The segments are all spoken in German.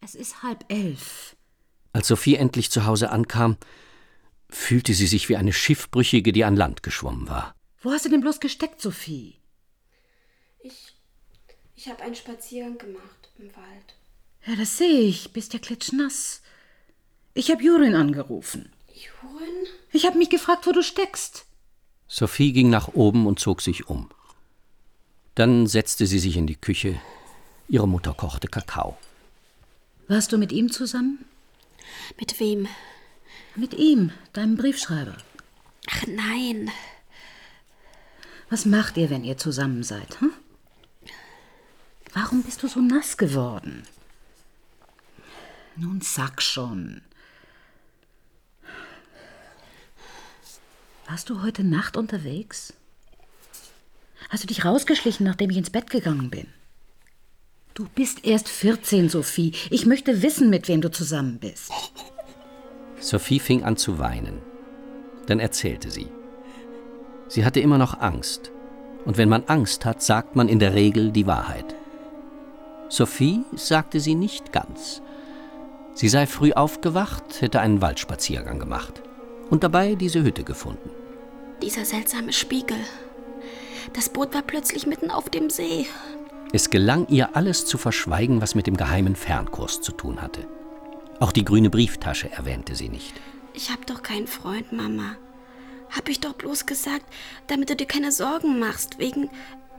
Es ist 10:30. Als Sophie endlich zu Hause ankam, fühlte sie sich wie eine Schiffbrüchige, die an Land geschwommen war. Wo hast du denn bloß gesteckt, Sophie? Ich habe einen Spaziergang gemacht im Wald. Ja, das sehe ich. Bist ja klitschnass. Ich habe Jurin angerufen. Jurin? Ich habe mich gefragt, wo du steckst. Sophie ging nach oben und zog sich um. Dann setzte sie sich in die Küche. Ihre Mutter kochte Kakao. Warst du mit ihm zusammen? Mit wem? Mit ihm, deinem Briefschreiber. Ach nein. Was macht ihr, wenn ihr zusammen seid? Hm? Warum bist du so nass geworden? Nun sag schon. Warst du heute Nacht unterwegs? Hast du dich rausgeschlichen, nachdem ich ins Bett gegangen bin? Du bist erst 14, Sophie. Ich möchte wissen, mit wem du zusammen bist. Sophie fing an zu weinen. Dann erzählte sie. Sie hatte immer noch Angst. Und wenn man Angst hat, sagt man in der Regel die Wahrheit. Sophie sagte sie nicht ganz. Sie sei früh aufgewacht, hätte einen Waldspaziergang gemacht und dabei diese Hütte gefunden. Dieser seltsame Spiegel. Das Boot war plötzlich mitten auf dem See. Es gelang ihr, alles zu verschweigen, was mit dem geheimen Fernkurs zu tun hatte. Auch die grüne Brieftasche erwähnte sie nicht. Ich hab doch keinen Freund, Mama. Hab ich doch bloß gesagt, damit du dir keine Sorgen machst, wegen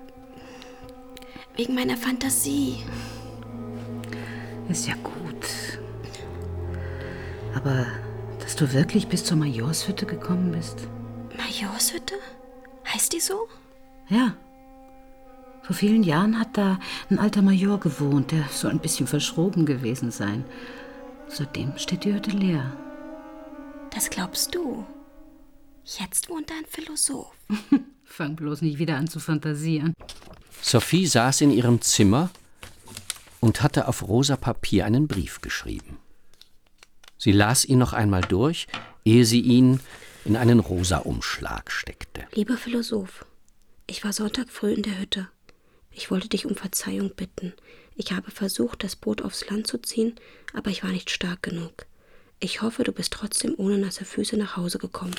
meiner Fantasie. Ist ja gut. Aber dass du wirklich bis zur Majorshütte gekommen bist? Majorshütte? Heißt die so? Ja. Vor vielen Jahren hat da ein alter Major gewohnt, der soll ein bisschen verschroben gewesen sein. Seitdem steht die Hütte leer. Das glaubst du? Jetzt wohnt da ein Philosoph. Fang bloß nicht wieder an zu fantasieren. Sophie saß in ihrem Zimmer und hatte auf rosa Papier einen Brief geschrieben. Sie las ihn noch einmal durch, ehe sie ihn in einen rosa Umschlag steckte. Lieber Philosoph, ich war Sonntag früh in der Hütte. Ich wollte dich um Verzeihung bitten. Ich habe versucht, das Boot aufs Land zu ziehen, aber ich war nicht stark genug. Ich hoffe, du bist trotzdem ohne nasse Füße nach Hause gekommen.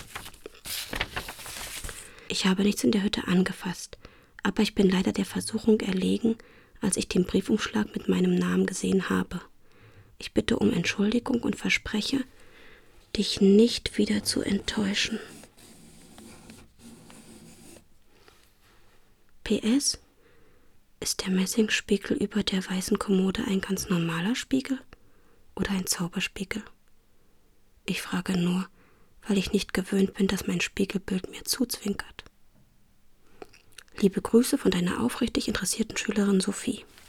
Ich habe nichts in der Hütte angefasst, aber ich bin leider der Versuchung erlegen, als ich den Briefumschlag mit meinem Namen gesehen habe. Ich bitte um Entschuldigung und verspreche, dich nicht wieder zu enttäuschen. PS: Ist der Messingspiegel über der weißen Kommode ein ganz normaler Spiegel oder ein Zauberspiegel? Ich frage nur, weil ich nicht gewöhnt bin, dass mein Spiegelbild mir zuzwinkert. Liebe Grüße von deiner aufrichtig interessierten Schülerin Sophie.